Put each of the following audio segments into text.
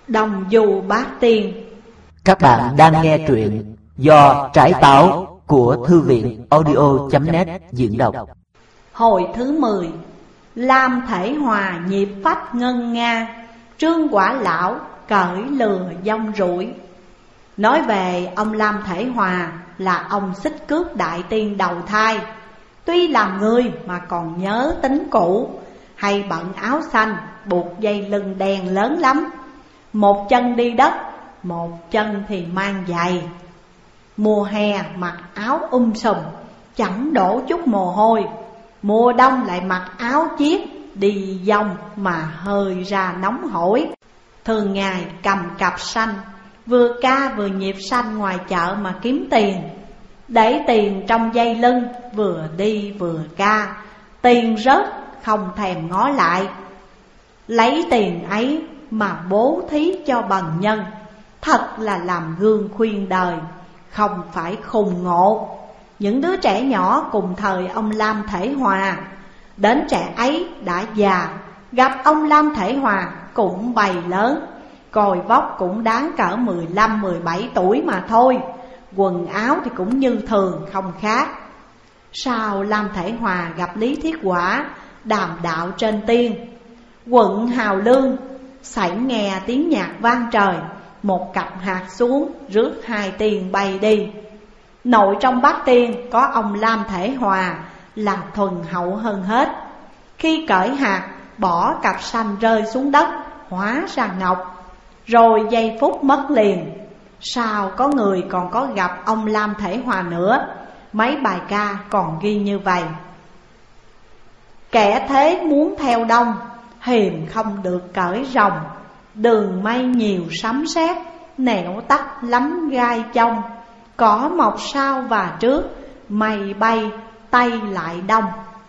Đồng Du Bát Tiên. Các bạn đang nghe truyện do Trải Táo của Thư viện audio.net diễn đọc. Hồi thứ 10. Lam Thể Hòa nhịp phách ngân nga, Trương Quả Lão cởi lừa dông rủi. Nói về ông Lam Thể Hòa là ông Xích Cước Đại Tiên đầu thai. Tuy làm người mà còn nhớ tính cũ, hay bận áo xanh buộc dây lưng đen lớn lắm. Một chân đi đất, một chân thì mang giày. Mùa hè mặc áo sùm, chẳng đổ chút mồ hôi. Mùa đông lại mặc áo chiết, đi dông mà hơi ra nóng hổi. Thường ngày cầm cặp xanh, vừa ca vừa nhịp xanh ngoài chợ mà kiếm tiền. Để tiền trong dây lưng, vừa đi vừa ca. Tiền rớt không thèm ngó lại. Lấy tiền ấy mà bố thí cho bần nhân, thật là làm gương khuyên đời, không phải khùng ngộ. Những đứa trẻ nhỏ cùng thời ông Lam Thể Hòa, đến trẻ ấy đã già, gặp ông Lam Thể Hòa cũng bày lớn. Còi vóc cũng đáng cỡ 15-17 tuổi mà thôi. Quần áo thì cũng như thường không khác. Sau Lam Thể Hòa gặp Lý Thiết Quả đàm đạo trên tiên. Quận Hào Lương sảy nghe tiếng nhạc vang trời, một cặp hạt xuống rước hai tiên bay đi. Nội trong Bát Tiên có ông Lam Thể Hòa là thuần hậu hơn hết. Khi cởi hạt bỏ cặp xanh rơi xuống đất, hóa ra ngọc, rồi giây phút mất liền. Sao có người còn có gặp ông Lam Thể Hòa nữa. Mấy bài ca còn ghi như vậy: kẻ thế muốn theo đông, hiềm không được cởi rồng. Đường mây nhiều sấm sét, nẻo tắt lắm gai chông. Cỏ mọc sau và trước, mây bay tay lại đông.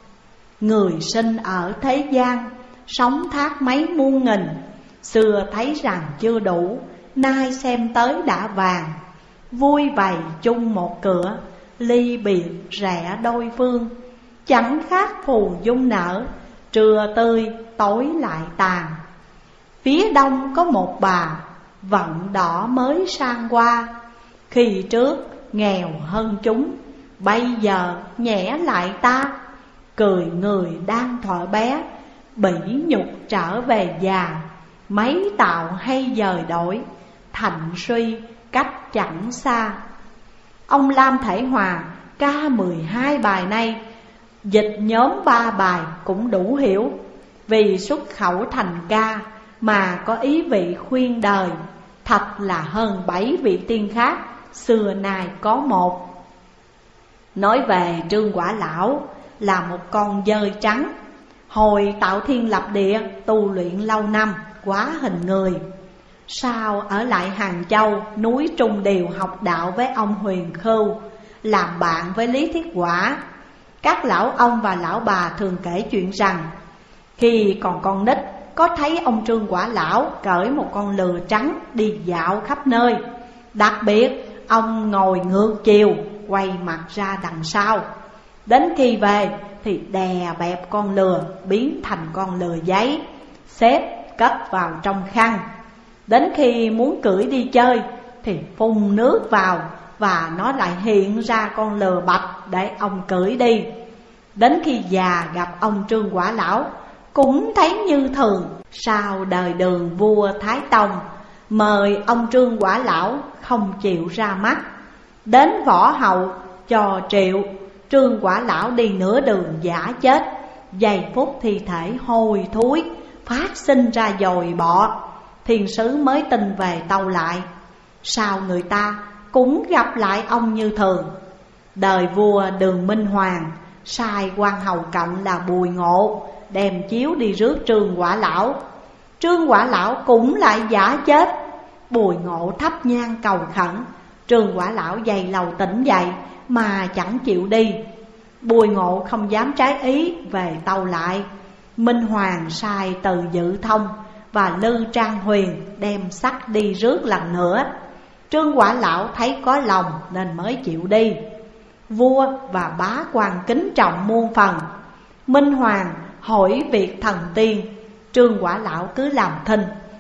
Người sinh ở thế gian, sống thác mấy muôn nghìn. Xưa thấy rằng chưa đủ, nay xem tới đã vàng. Vui vầy chung một cửa, ly biệt rẽ đôi phương. Chẳng khác phù dung nở, trưa tươi tối lại tàn. Phía đông có một bà, vận đỏ mới sang qua. Khi trước nghèo hơn chúng, bây giờ nhẽ lại ta. Cười người đang thọ bé, bỉ nhục trở về già. Mấy tạo hay dời đổi, thành suy cách chẳng xa. Ông Lam Thể Hòa ca 12 bài này, dịch nhóm 3 bài cũng đủ hiểu. Vì xuất khẩu thành ca mà có ý vị khuyên đời, thật là hơn 7 vị tiên khác xưa nay có một. Nói về Trương Quả Lão là một con dơi trắng. Hồi tạo thiên lập địa tu luyện lâu năm, quá hình người. Sau ở lại Hàng Châu núi Trung Điều học đạo với ông Huyền Khưu, làm bạn với Lý Thiết Quả. Các lão ông và lão bà thường kể chuyện rằng khi còn con nít có thấy ông Trương Quả Lão cởi một con lừa trắng đi dạo khắp nơi. Đặc biệt ông ngồi ngược chiều, quay mặt ra đằng sau. Đến khi về thì đè bẹp con lừa biến thành con lừa giấy, xếp cất vào trong khăn. Đến khi muốn cưỡi đi chơi thì phun nước vào, và nó lại hiện ra con lừa bạch để ông cưỡi đi. Đến khi già gặp ông Trương Quả Lão cũng thấy như thường. Sau đời Đường vua Thái Tông mời ông Trương Quả Lão không chịu ra mắt. Đến Võ Hậu cho triệu, Trương Quả Lão đi nửa đường giả chết. Giây phút thi thể hôi thối, phát sinh ra dồi bọ. Thiên sứ mới tin về tâu lại. Sao người ta cũng gặp lại ông như thường. Đời vua Đường Minh Hoàng sai quan hầu cận là Bùi Ngộ đem chiếu đi rước Trương Quả Lão. Trương Quả Lão cũng lại giả chết. Bùi Ngộ thắp nhang cầu khẩn. Trương Quả Lão dày lầu tỉnh dậy mà chẳng chịu đi. Bùi Ngộ không dám trái ý về tâu lại. Minh Hoàng sai Từ Dự Thông và Lư Trang Huyền đem xác đi rước lần nữa. Trương Quả Lão thấy có lòng nên mới chịu đi. Vua và bá quan kính trọng muôn phần. Minh Hoàng hỏi việc thần tiên, Trương Quả Lão cứ làm thinh.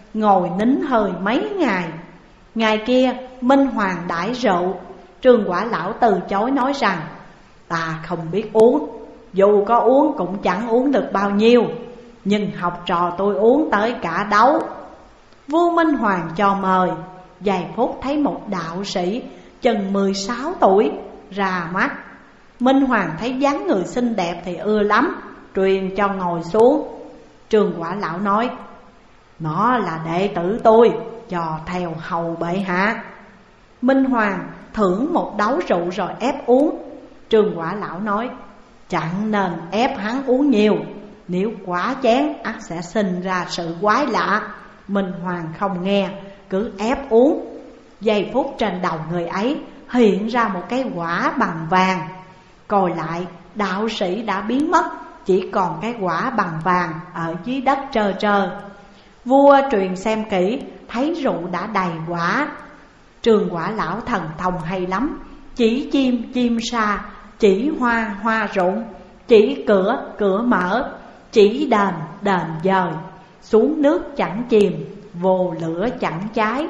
ngồi nín hơi mấy ngày. Ngày kia Minh Hoàng đãi rượu, Trương Quả Lão từ chối nói rằng: ta không biết uống, dù có uống cũng chẳng uống được bao nhiêu, nhưng học trò tôi uống tới cả đấu. Vua Minh Hoàng cho mời. Vài phút thấy một đạo sĩ chừng 16 tuổi ra mắt. Minh Hoàng thấy dáng người xinh đẹp thì ưa lắm, truyền cho ngồi xuống. Trương Quả Lão nói: nó là đệ tử tôi, cho theo hầu bệ hạ. Minh Hoàng thưởng một đấu rượu rồi ép uống. Trương Quả Lão nói: chẳng nên ép hắn uống nhiều, nếu quá chén ắt sẽ sinh ra sự quái lạ. Minh Hoàng không nghe, cứ ép uống. Giây phút trên đầu người ấy hiện ra một cái quả bằng vàng. Coi lại, đạo sĩ đã biến mất, chỉ còn cái quả bằng vàng ở dưới đất trơ trơ. Vua truyền xem kỹ, thấy rượu đã đầy quả. Trương Quả Lão thần thông hay lắm, chỉ chim chim sa, chỉ hoa hoa rụng, chỉ cửa cửa mở, chỉ đền đền dời. Xuống nước chẳng chìm, vô lửa chẳng cháy.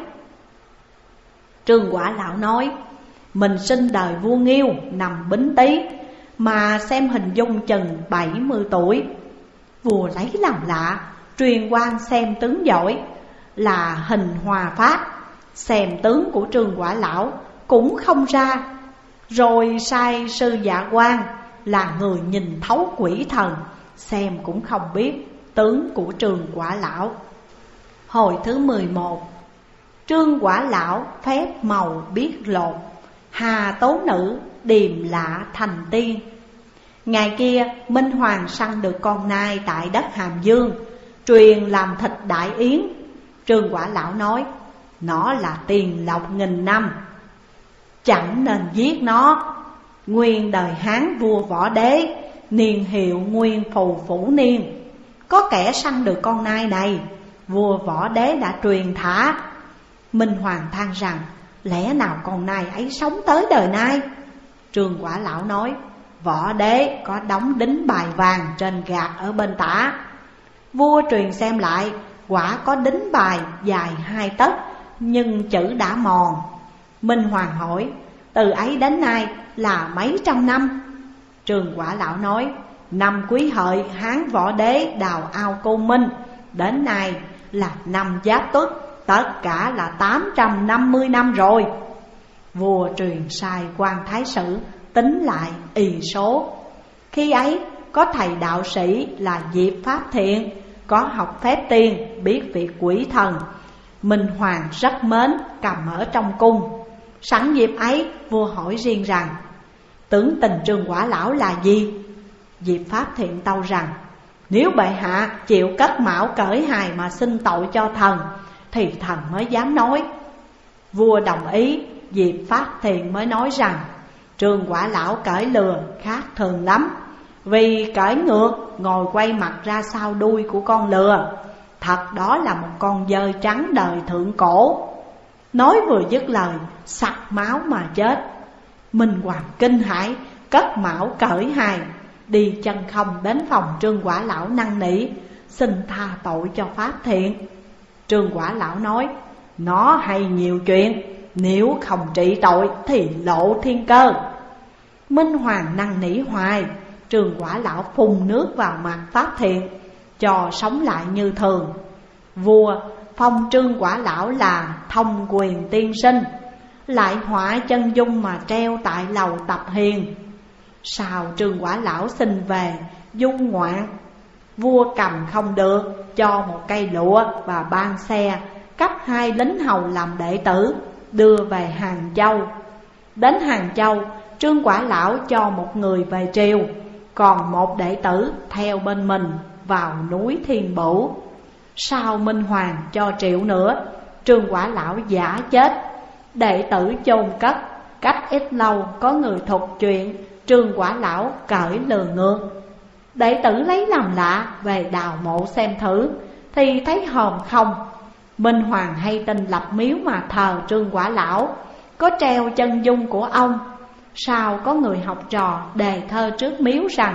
Trương Quả Lão nói: mình sinh đời vua Nghiêu năm Bính Tý, mà xem hình dung chừng 70 tuổi. Vua lấy làm lạ, truyền quan xem tướng giỏi là hình hòa phát. Xem tướng của Trương Quả Lão cũng không ra, rồi sai sư Dạ Quang là người nhìn thấu quỷ thần, xem cũng không biết tướng của Trương Quả Lão. Hồi thứ 11. Trương Quả Lão phép màu biết lột, hà tố nữ điềm lạ thành tiên. Ngày kia Minh Hoàng săn được con nai tại đất Hàm Dương, truyền làm thịt đại yến. Trương Quả Lão nói: nó là tiền lộc nghìn năm, chẳng nên giết nó. Nguyên đời Hán vua Võ Đế, niên hiệu Nguyên Phù Phủ Niên, có kẻ săn được con nai này, vua Võ Đế đã truyền thả. Minh Hoàng than rằng: lẽ nào con nai ấy sống tới đời nay? Trương Quả Lão nói: Võ Đế có đóng đính bài vàng trên gạt ở bên tả. Vua truyền xem lại, quả có đính bài dài 2 tấc, nhưng chữ đã mòn. Minh Hoàng hỏi: từ ấy đến nay là mấy trăm năm? Trương Quả Lão nói: năm Quý Hợi Hán Võ Đế đào ao Côn Minh, đến nay là năm Giáp Tuất, tất cả là 850 năm rồi. Vua truyền sai quan thái sử tính lại ỳ số. Khi ấy có thầy đạo sĩ là Diệp Pháp Thiện, có học phép tiên, biết việc quỷ thần. Minh Hoàng rất mến, cầm ở trong cung. Sẵn dịp ấy, vua hỏi riêng rằng: tướng tình Trương Quả Lão là gì? Diệp Pháp Thiện tâu rằng: nếu bệ hạ chịu cất mão cởi hài mà xin tội cho thần, thì thần mới dám nói. Vua đồng ý. Diệp Pháp Thiện mới nói rằng: Trương Quả Lão cởi lừa khác thường lắm, vì cởi ngược ngồi quay mặt ra sau đuôi của con lừa, thật đó là một con dơi trắng đời thượng cổ. Nói vừa dứt lời, sặc máu mà chết. Minh Hoàng kinh hãi, cất mão cởi hài, đi chân không đến phòng Trương Quả Lão năn nỉ, xin tha tội cho Pháp Thiện. Trương Quả Lão nói: nó hay nhiều chuyện, nếu không trị tội thì lộ thiên cơ. Minh Hoàng năn nỉ hoài, Trương Quả Lão phun nước vào mặt Pháp Thiện, cho sống lại như thường. Vua phong Trương Quả Lão là thông quyền tiên sinh, lại họa chân dung mà treo tại lầu Tập Hiền. Sau Trương Quả Lão xin về dung ngoạn, vua cầm không được, cho một cây lụa và ban xe, cấp 2 lính hầu làm đệ tử, đưa về Hàng Châu. Đến Hàng Châu, Trương Quả Lão cho một người về triều, còn một đệ tử theo bên mình vào núi Thiên Bửu. Sau Minh Hoàng cho triệu nữa, Trương Quả Lão giả chết, đệ tử chôn cất. Cách ít lâu có người thuật chuyện Trương Quả Lão cởi lừa ngược. Đệ tử lấy làm lạ, về đào mộ xem thử, thì thấy hòm không. Minh Hoàng hay tin lập miếu mà thờ Trương Quả Lão, có treo chân dung của ông. Sau có người học trò đề thơ trước miếu rằng: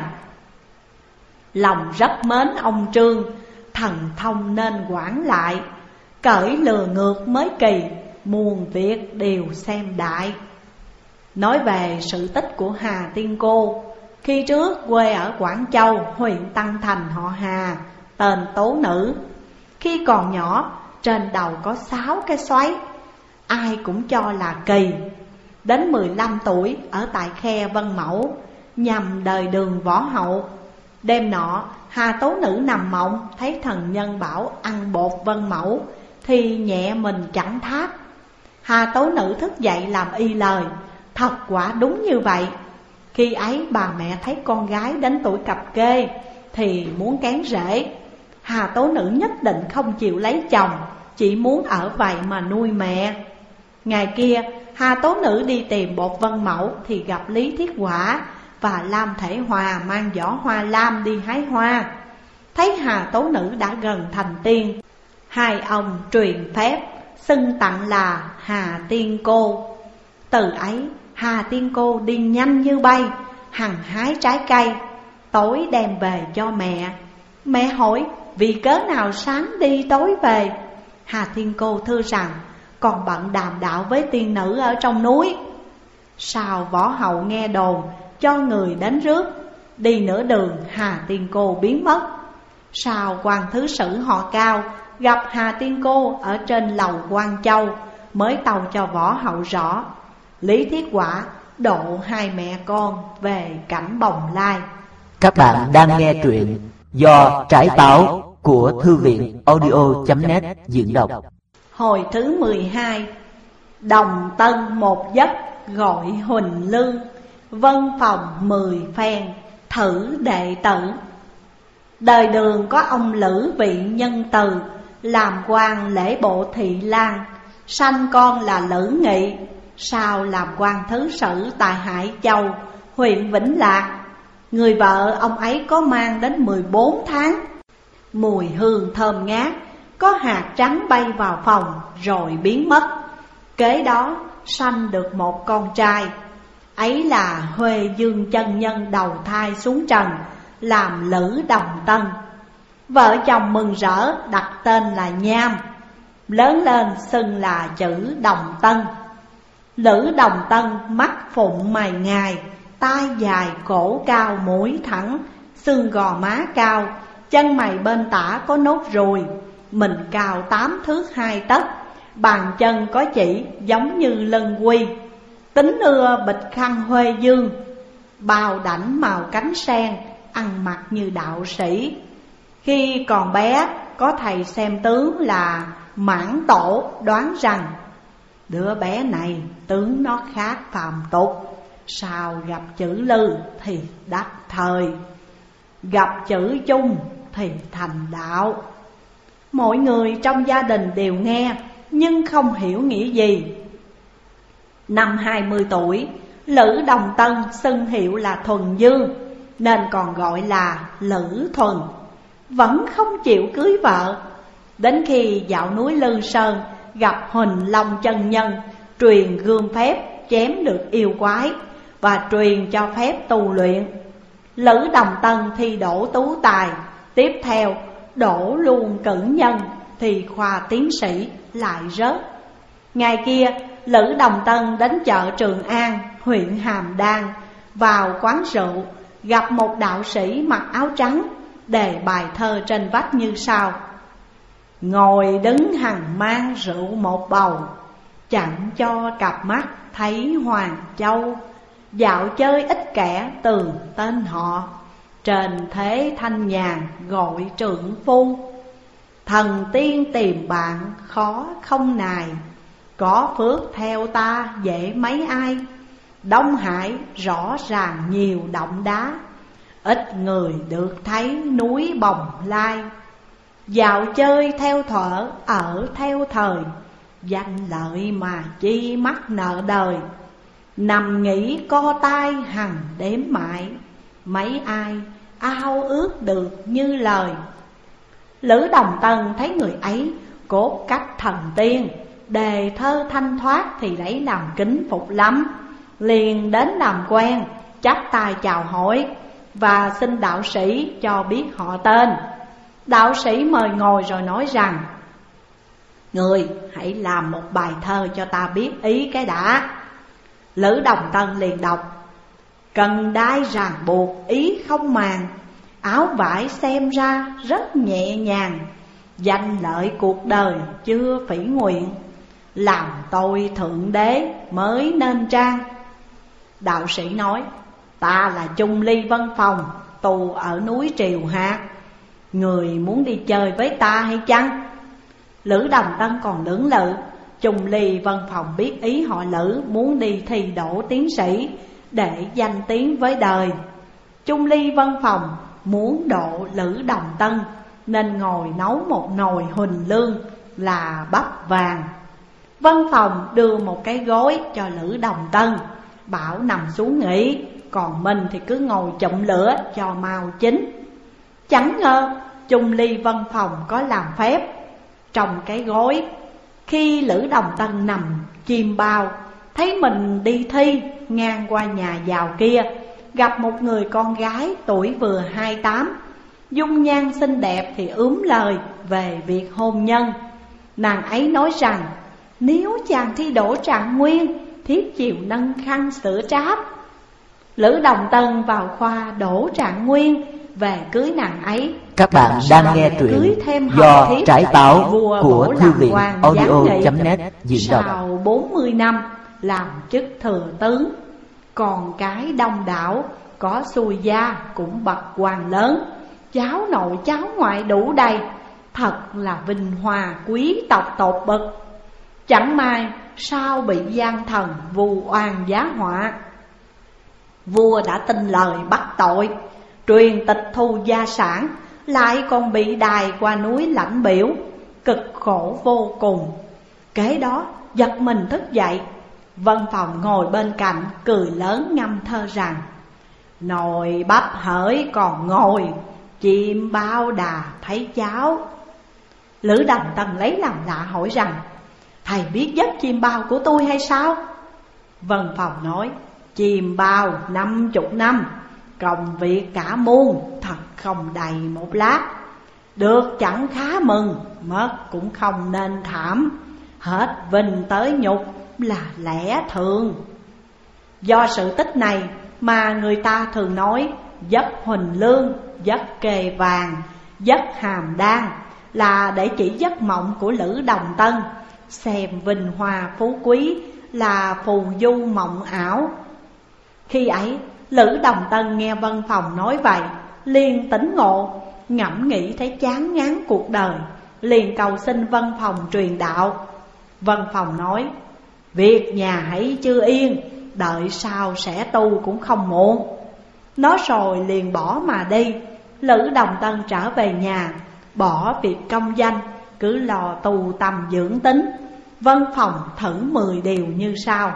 lòng rất mến ông Trương, thần thông nên quản lại, cởi lừa ngược mới kỳ, muôn việc đều xem đại. Nói về sự tích của Hà Tiên Cô, khi trước quê ở Quảng Châu, huyện Tăng Thành, họ Hà, tên Tố Nữ. Khi còn nhỏ, trên đầu có 6 cái xoáy, ai cũng cho là kỳ. Đến 15 tuổi, ở tại khe Vân Mẫu, nhằm đời Đường Võ Hậu. Đêm nọ, Hà Tố Nữ nằm mộng, thấy thần nhân bảo ăn bột Vân Mẫu, thì nhẹ mình chẳng thác. Hà Tố Nữ thức dậy làm y lời, thật quả đúng như vậy. Khi ấy bà mẹ thấy con gái đến tuổi cập kê thì muốn kén rễ. Hà Tố Nữ nhất định không chịu lấy chồng, chỉ muốn ở vậy mà nuôi mẹ. Ngày kia Hà Tố Nữ đi tìm bột Vân Mẫu thì gặp Lý Thiết Quả và Lam Thể Hòa mang giỏ hoa lam đi hái hoa. Thấy Hà Tố Nữ đã gần thành tiên, hai ông truyền phép xưng tặng là Hà Tiên Cô. Từ ấy Hà Tiên Cô đi nhanh như bay, hằng hái trái cây, tối đem về cho mẹ. Mẹ hỏi vì cớ nào sáng đi tối về. Hà Tiên Cô thưa rằng còn bận đàm đạo với tiên nữ ở trong núi. Sau Võ Hậu nghe đồn, cho người đến rước. Đi nửa đường Hà Tiên Cô biến mất. Sau quan thứ sử họ Cao gặp Hà Tiên Cô ở trên lầu Quan Châu, mới tâu cho Võ Hậu rõ. Lý Thiết Quả độ hai mẹ con về cảnh Bồng Lai. Các bạn đang nghe truyện do Trải Táo của Thư viện audio.net diễn đọc. Hồi thứ 12. Đồng Tân một giấc gọi Huỳnh Lương, Vân phòng 10 phen thử đệ tử. Đời Đường có ông Lữ Vị Nhân Từ, làm quan lễ bộ Thị Lan, sanh con là Lữ Nghị. Sau làm quan thứ sử tại Hải Châu, huyện Vĩnh Lạc. Người vợ ông ấy có mang đến 14 tháng. Mùi hương thơm ngát, có hạt trắng bay vào phòng rồi biến mất. Kế đó sanh được một con trai, ấy là Huệ Dương chân nhân đầu thai xuống trần, làm Lữ Đồng Tân. Vợ chồng mừng rỡ đặt tên là Nham, lớn lên xưng là chữ Đồng Tân. Lữ Đồng Tân mắt phụng mày ngài, tai dài cổ cao mũi thẳng, xương gò má cao, chân mày bên tả có nốt ruồi, mình cao 8 thước 2 tấc, bàn chân có chỉ giống như lân quy. Tính ưa bịch khăn Huê Dương, bào đảnh màu cánh sen, ăn mặc như đạo sĩ. Khi còn bé có thầy xem tướng là Mãn Tổ đoán rằng đứa bé này tướng nó khác phàm tục, sao gặp chữ Lư thì đắc thời, gặp chữ Chung thì thành đạo. Mọi người trong gia đình đều nghe nhưng không hiểu nghĩa gì. Năm 20 tuổi, Lữ Đồng Tân xưng hiệu là Thuần Dương, nên còn gọi là Lữ Thuần. Vẫn không chịu cưới vợ. Đến khi dạo núi Lư Sơn gặp Huỳnh Long chân nhân, truyền gươm phép chém được yêu quái và truyền cho phép tu luyện. Lữ Đồng Tân thi đỗ tú tài, tiếp theo đỗ luôn cử nhân thì khoa tiến sĩ lại rớt. Ngày kia Lữ Đồng Tân đến chợ Trường An, huyện Hàm Đan, vào quán rượu gặp một đạo sĩ mặc áo trắng, đề bài thơ trên vách như sau: ngồi đứng hằng mang rượu một bầu, chẳng cho cặp mắt thấy Hoàng Châu. Dạo chơi ít kẻ từ tên họ, trên thế thanh nhàn gọi trượng phu. Thần tiên tìm bạn khó không nài, có phước theo ta dễ mấy ai. Đông Hải rõ ràng nhiều động đá, ít người được thấy núi Bồng Lai. Dạo chơi theo thuở ở theo thời, danh lợi mà chi mắc nợ đời. Nằm nghĩ co tai hằng đếm mãi, mấy ai ao ước được như lời. Lữ Đồng Tân thấy người ấy cốt cách thần tiên, đề thơ thanh thoát thì lấy làm kính phục lắm. Liền đến làm quen, chắp tay chào hỏi và xin đạo sĩ cho biết họ tên. Đạo sĩ mời ngồi rồi nói rằng: Người hãy làm một bài thơ cho ta biết ý cái đã. Lữ Đồng Tân liền đọc: cần đai ràng buộc ý không màng, áo vải xem ra rất nhẹ nhàng, danh lợi cuộc đời chưa phỉ nguyện, làm tôi thượng đế mới nên trang. Đạo sĩ nói: ta là Chung Ly Vân Phòng, tù ở núi Triều Hạt, người muốn đi chơi với ta hay chăng? Lữ Đồng Tân còn lưỡng lự. Chung Ly Vân Phòng biết ý họ Lữ muốn đi thi đỗ tiến sĩ để danh tiếng với đời. Chung Ly Vân Phòng muốn độ Lữ Đồng Tân nên ngồi nấu một nồi huỳnh lương là bắp vàng. Vân Phòng đưa một cái gối cho Lữ Đồng Tân, bảo nằm xuống nghỉ, còn mình thì cứ ngồi chụm lửa cho mau chín. Chẳng ngờ Chung Ly Vân Phòng có làm phép. Trong cái gối, khi Lữ Đồng Tân nằm chim bao, thấy mình đi thi, ngang qua nhà giàu kia, gặp một người con gái tuổi vừa 28, dung nhan xinh đẹp thì ướm lời về việc hôn nhân. Nàng ấy nói rằng nếu chàng thi đỗ trạng nguyên, thiếp chịu nâng khăn sửa tráp. Lữ Đồng Tân vào khoa đỗ trạng nguyên, về cưới nàng ấy. Các bạn đang nghe truyện do Trải Táo của Thư viện audio.net diễn đọc. Sau 40 năm làm chức thừa tướng, còn cái đông đảo, có xuôi gia cũng bậc quan lớn, cháu nội cháu ngoại đủ đầy, thật là vinh hoa quý tộc tột bậc. Chẳng may sao bị gian thần vu oan giá họa. Vua đã tin lời bắt tội, truyền tịch thu gia sản, lại còn bị đày qua núi lãnh biểu, cực khổ vô cùng. Kế đó giật mình thức dậy, Vân Phòng ngồi bên cạnh cười lớn ngâm thơ rằng: nồi bắp hởi còn ngồi, chim bao đà thấy cháo. Lữ Đồng Tân lấy làm lạ hỏi rằng: thầy biết giấc chim bao của tôi hay sao? Vân Phòng nói: chim bao 50 năm, công việc cả muôn, thật không đầy một lát. Được chẳng khá mừng, mất cũng không nên thảm, hết vinh tới nhục là lẽ thường. Do sự tích này mà người ta thường nói giấc huỳnh lương, giấc kề vàng, giấc hàm đan là để chỉ giấc mộng của Lữ Đồng Tân, xem vinh hoa phú quý là phù du mộng ảo. Khi ấy Lữ Đồng Tân nghe Vân Phòng nói vậy, liền tỉnh ngộ, ngẫm nghĩ thấy chán ngán cuộc đời, liền cầu xin Vân Phòng truyền đạo. Vân Phòng nói: việc nhà hãy chưa yên, đợi sau sẽ tu cũng không muộn. Nói rồi liền bỏ mà đi. Lữ Đồng Tân trở về nhà, bỏ việc công danh, cứ lo tu tâm dưỡng tính. Vân Phòng thử 10 điều như sau.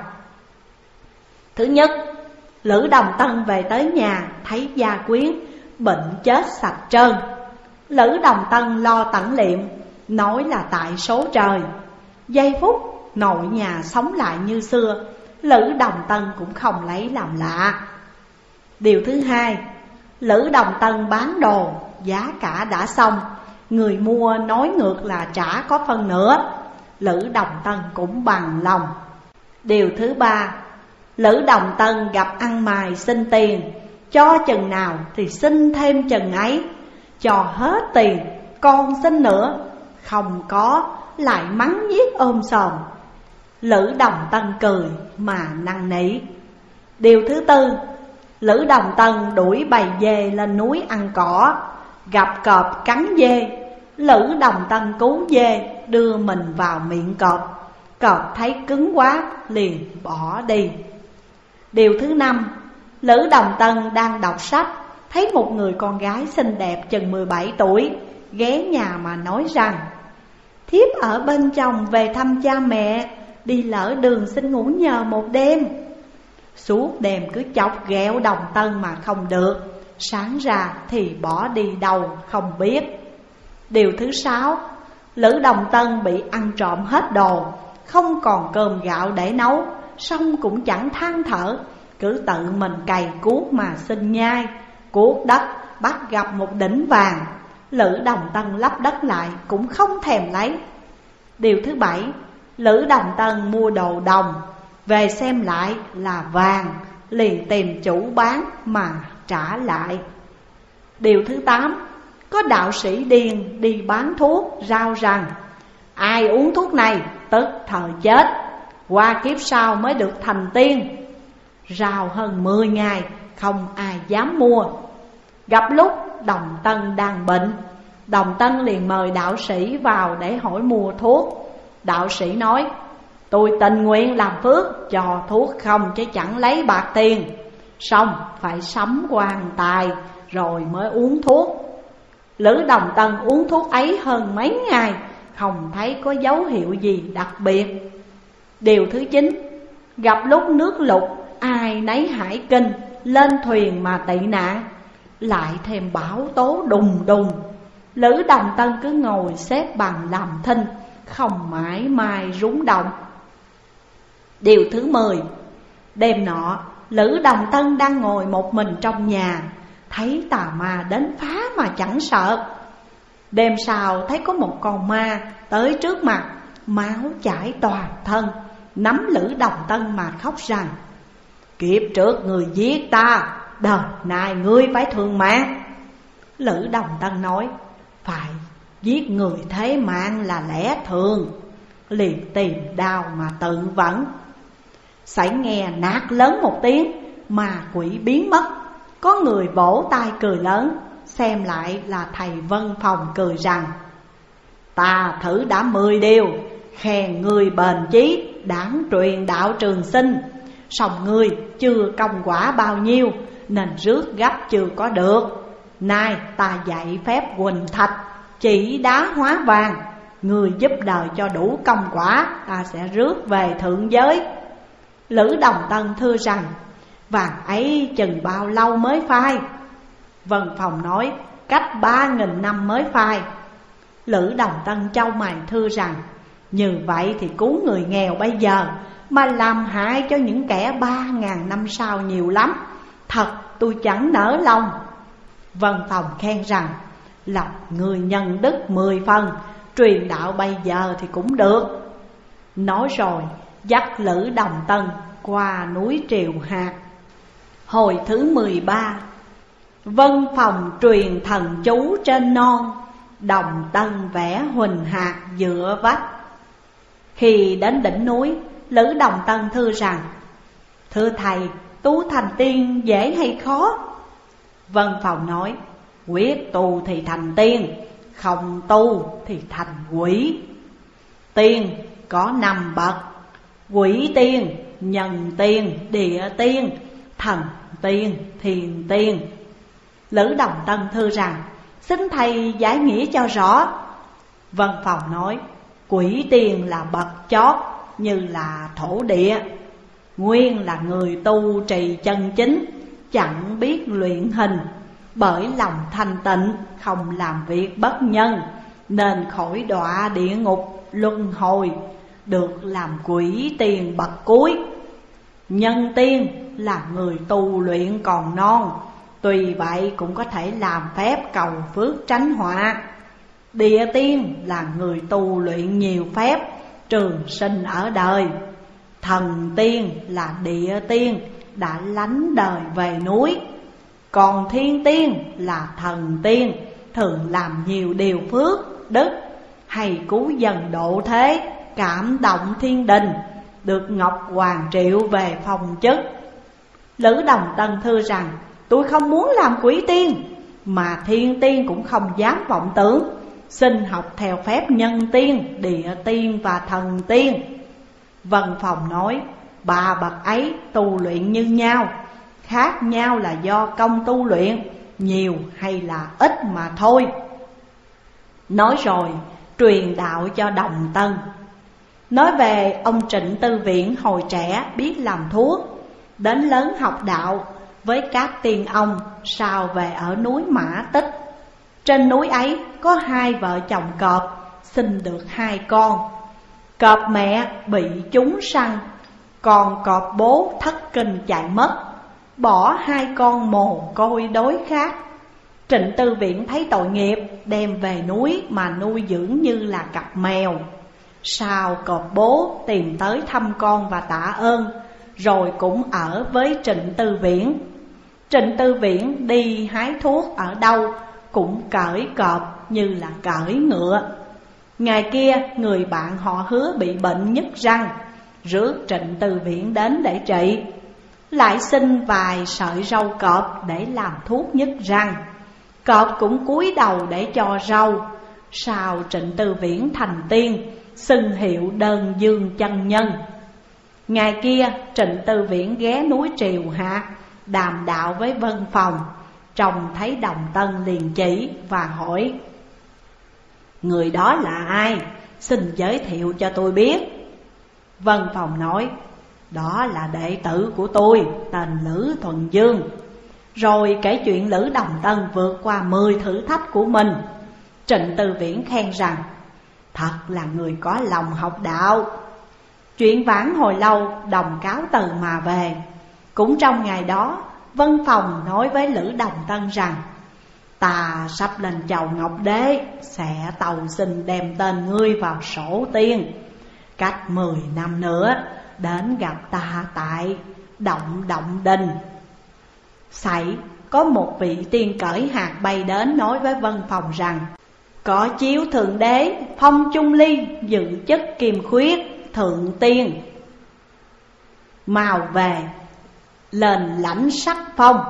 Thứ nhất, Lữ Đồng Tân về tới nhà, thấy gia quyến bệnh chết sạch trơn. Lữ Đồng Tân lo tẩn liệm, nói là tại số trời. Giây phút nội nhà sống lại như xưa, Lữ Đồng Tân cũng không lấy làm lạ. Điều thứ hai, Lữ Đồng Tân bán đồ, giá cả đã xong, người mua nói ngược là trả có phân nữa, Lữ Đồng Tân cũng bằng lòng. Điều thứ ba, Lữ Đồng Tân gặp ăn mày xin tiền, cho chừng nào thì xin thêm chừng ấy, cho hết tiền còn xin nữa, không có lại mắng nhiếc ôm sòm. Lữ Đồng Tân cười mà năn nỉ. Điều thứ tư, Lữ Đồng Tân đuổi bầy dê lên núi ăn cỏ, gặp cọp cắn dê, Lữ Đồng Tân cứu dê, đưa mình vào miệng cọp, cọp thấy cứng quá liền bỏ đi. Điều thứ năm, Lữ Đồng Tân đang đọc sách, thấy một người con gái xinh đẹp chừng 17 tuổi, ghé nhà mà nói rằng: thiếp ở bên chồng về thăm cha mẹ, đi lỡ đường xin ngủ nhờ một đêm. Suốt đêm cứ chọc ghẹo Đồng Tân mà không được, sáng ra thì bỏ đi đâu không biết. Điều thứ sáu, Lữ Đồng Tân bị ăn trộm hết đồ, không còn cơm gạo để nấu, xong cũng chẳng than thở, cứ tự mình cày cuốc mà xin nhai. Cuốc đất bắt gặp một đỉnh vàng, Lữ Đồng Tân lấp đất lại cũng không thèm lấy. Điều thứ 7, Lữ Đồng Tân mua đồ đồng, về xem lại là vàng, liền tìm chủ bán mà trả lại. Điều thứ 8, có đạo sĩ điên đi bán thuốc, rao rằng ai uống thuốc này tức thời chết, qua kiếp sau mới được thành tiên. Rao hơn 10 ngày không ai dám mua. Gặp lúc Đồng Tân đang bệnh, Đồng Tân liền mời đạo sĩ vào để hỏi mua thuốc. Đạo sĩ nói, tôi tình nguyện làm phước cho thuốc không chứ chẳng lấy bạc tiền, xong phải sắm quan tài rồi mới uống thuốc. Lữ Đồng Tân uống thuốc ấy hơn mấy ngày, không thấy có dấu hiệu gì đặc biệt. Điều thứ 9, gặp lúc nước lụt, ai nấy hải kinh, lên thuyền mà tị nạn, lại thêm bão tố đùng đùng. Lữ Đồng Tân cứ ngồi xếp bằng làm thinh, không mãi mai rúng động. Điều thứ 10, đêm nọ Lữ Đồng Tân đang ngồi một mình trong nhà, thấy tà ma đến phá mà chẳng sợ. Đêm sau thấy có một con ma tới trước mặt, máu chảy toàn thân, nắm Lữ Đồng Tân mà khóc rằng, kiếp trước người giết ta, đời này ngươi phải thương mạng. Lữ Đồng Tân nói, phải giết người thế mạng là lẽ thường, liền tìm đao mà tự vẫn. Sảy nghe nạt lớn một tiếng, mà quỷ biến mất. Có người vỗ tay cười lớn, xem lại là thầy Vân Phòng cười rằng, ta thử đã 10 điều, khen người bền chí, đáng truyền đạo trường sinh. Song ngươi chưa công quả bao nhiêu, nên rước gấp chưa có được. Nay ta dạy phép huỳnh thạch, chỉ đá hóa vàng, người giúp đời cho đủ công quả, ta sẽ rước về thượng giới. Lữ Đồng Tân thưa rằng, vàng ấy chừng bao lâu mới phai? Vân Phòng nói, cách 3.000 năm mới phai. Lữ Đồng Tân chau mày thưa rằng, như vậy thì cứu người nghèo bây giờ, mà làm hại cho những kẻ 3.000 năm sau nhiều lắm, thật tôi chẳng nỡ lòng. Vân Phòng khen rằng, lòng người nhân đức 10 phần, truyền đạo bây giờ thì cũng được. Nói rồi dắt Lữ Đồng Tân qua núi Triều Hạt. Hồi thứ 13, Vân Phòng truyền thần chú trên non, Đồng Tân vẽ huỳnh hạt giữa vách. Khi đến đỉnh núi, Lữ Đồng Tân thưa rằng, thưa thầy, tu thành tiên dễ hay khó? Vân Phòng nói, quyết tu thì thành tiên, không tu thì thành quỷ. Tiên có 5 bậc: quỷ tiên, nhân tiên, địa tiên, thần tiên, thiền tiên. Lữ Đồng Tân thưa rằng, xin thầy giải nghĩa cho rõ. Vân Phòng nói, quỷ tiên là bậc chót, như là thổ địa, nguyên là người tu trì chân chính, chẳng biết luyện hình, bởi lòng thanh tịnh, không làm việc bất nhân, nên khỏi đọa địa ngục luân hồi, được làm quỷ tiên bậc cuối. Nhân tiên là người tu luyện còn non, tuy vậy cũng có thể làm phép cầu phước tránh họa. Địa tiên là người tu luyện nhiều phép, trường sinh ở đời. Thần tiên là địa tiên, đã lánh đời về núi. Còn thiên tiên là thần tiên, thường làm nhiều điều phước, đức, hay cứu dân độ thế, cảm động thiên đình, được Ngọc Hoàng triệu về phòng chức. Lữ Đồng Tân thưa rằng, tôi không muốn làm quỷ tiên, mà thiên tiên cũng không dám vọng tưởng, xin học theo phép nhân tiên, địa tiên và thần tiên. Vân Phòng nói, 3 bậc ấy tu luyện như nhau, khác nhau là do công tu luyện nhiều hay là ít mà thôi. Nói rồi truyền đạo cho Đồng Tân. Nói về ông Trịnh Tư Viễn hồi trẻ biết làm thuốc, đến lớn học đạo với các tiên ông, sau về ở núi Mã Tích. Trên núi ấy có 2 vợ chồng cọp, sinh được 2 con. Cọp mẹ bị chúng săn, còn cọp bố thất kinh chạy mất, bỏ 2 con mồ côi đối khác. Trịnh Tư Viễn thấy tội nghiệp, đem về núi mà nuôi dưỡng như là cặp mèo. Sau cọp bố tìm tới thăm con và tạ ơn, rồi cũng ở với Trịnh Tư Viễn. Trịnh Tư Viễn đi hái thuốc ở đâu cũng cởi cọp như là cởi ngựa. Ngày kia người bạn họ Hứa bị bệnh nhức răng, rước Trịnh Tư Viễn đến để trị. Lại xin vài sợi rau cọp để làm thuốc nhức răng. Cọp cũng cúi đầu để cho rau. Sau Trịnh Tư Viễn thành tiên, xưng hiệu Đơn Dương chân nhân. Ngày kia Trịnh Tư Viễn ghé núi Triều Hạt đàm đạo với Vân Phòng. Trông thấy Đồng Tân liền chỉ và hỏi: người đó là ai? Xin giới thiệu cho tôi biết. Vân Phòng nói: đó là đệ tử của tôi, tên Lữ Thuần Dương. Rồi kể chuyện Lữ Đồng Tân vượt qua 10 thử thách của mình. Trịnh Tư Viễn khen rằng thật là người có lòng học đạo. Chuyện vãn hồi lâu, đồng cáo từ mà về. Cũng trong ngày đó, Vân Phòng nói với Lữ Đồng Tân rằng: ta sắp lên chầu Ngọc Đế, sẽ tàu xin đem tên ngươi vào sổ tiên. Cách 10 năm nữa đến gặp ta tại Động Đình. Xảy có một vị tiên cởi hạt bay đến nói với Vân Phòng rằng: có chiếu thượng đế Phong Trung Ly dự chức Kim Khuyết thượng tiên, mau về lên lãnh sắc phong.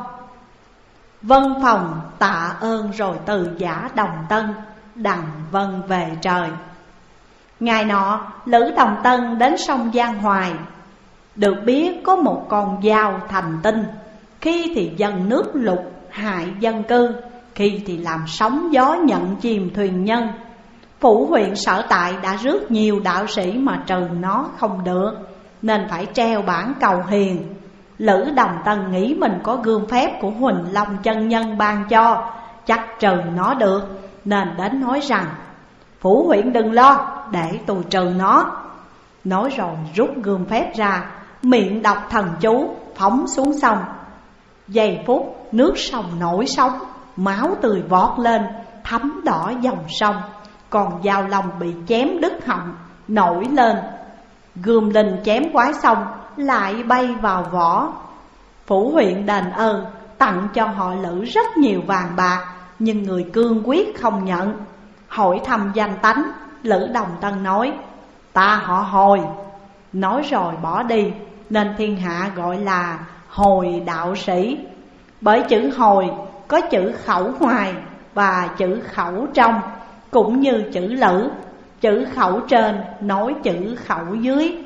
Vân Phòng tạ ơn rồi từ giả Đồng Tân đằng vân về trời. Ngày nọ Lữ Đồng Tân đến sông Giang Hoài. Được biết có một con dao thành tinh, khi thì dâng nước lụt hại dân cư, khi thì làm sóng gió nhận chìm thuyền nhân. Phủ huyện sở tại đã rước nhiều đạo sĩ mà trừ nó không được, nên phải treo bản cầu hiền. Lữ Đồng Tân nghĩ mình có gương phép của Huỳnh Long chân nhân ban cho, chắc trừ nó được, nên đến nói rằng: phủ huyện đừng lo, để tôi trừ nó. Nói rồi rút gương phép ra, miệng đọc thần chú, phóng xuống sông. Giây phút nước sông nổi sóng, máu tươi vọt lên, thấm đỏ dòng sông. Còn dao long bị chém đứt họng, nổi lên. Gươm linh chém quái xong, lại bay vào vỏ. Phủ huyện đền ơn, tặng cho họ Lữ rất nhiều vàng bạc, nhưng người cương quyết không nhận. Hỏi thăm danh tánh, Lữ Đồng Tân nói: ta họ Hồi. Nói rồi bỏ đi, nên thiên hạ gọi là Hồi đạo sĩ. Bởi chữ Hồi có chữ khẩu ngoài và chữ khẩu trong, cũng như chữ Lữ, chữ khẩu trên nói chữ khẩu dưới.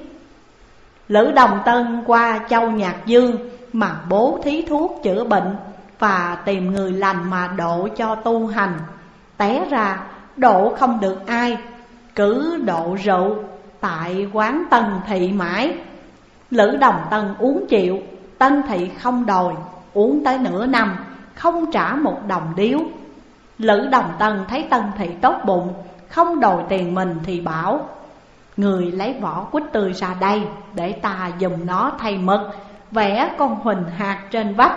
Lữ Đồng Tân qua châu Nhạc Dương mà bố thí thuốc chữa bệnh, và tìm người lành mà độ cho tu hành. Té ra độ không được ai, cứ độ rượu tại quán Tân Thị mãi. Lữ Đồng Tân uống chịu, Tân Thị không đòi, uống tới nửa năm không trả một đồng điếu. Lữ Đồng Tân thấy Tân Thị tốt bụng, không đòi tiền mình thì bảo: người lấy vỏ quýt tươi ra đây, để ta dùng nó thay mực vẽ con Huỳnh Hạt trên vách.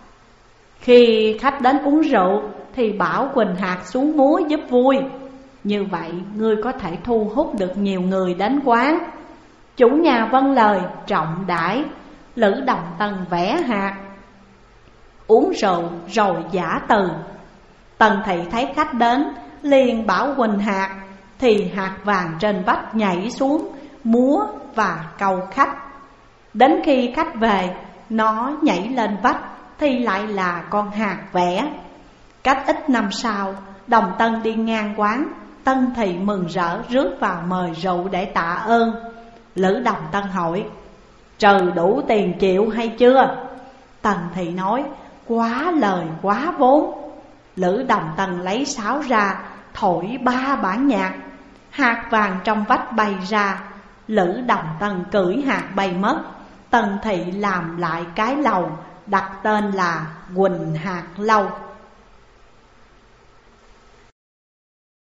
Khi khách đến uống rượu thì bảo Huỳnh Hạt xuống múa giúp vui. Như vậy ngươi có thể thu hút được nhiều người đến quán. Chủ nhà vâng lời trọng đãi. Lữ Đồng Tân vẽ hạt, uống rượu rồi giả từ. Tần Thị thấy khách đến, liền bảo Huỳnh Hạt, thì hạt vàng trên vách nhảy xuống, múa và câu khách. Đến khi khách về, nó nhảy lên vách thì lại là con hạt vẽ. Cách ít năm sau, Đồng Tân đi ngang quán, Tân Thị mừng rỡ rước vào mời rượu để tạ ơn. Lữ Đồng Tân hỏi: trừ đủ tiền chịu hay chưa? Tần Thị nói: quá lời quá vốn. Lữ Đồng Tân lấy sáo ra, thổi 3 bản nhạc. Hạt vàng trong vách bay ra. Lữ Đồng Tân cưỡi hạt bay mất. Tần Thị làm lại cái lầu, đặt tên là Huỳnh Hạt Lâu.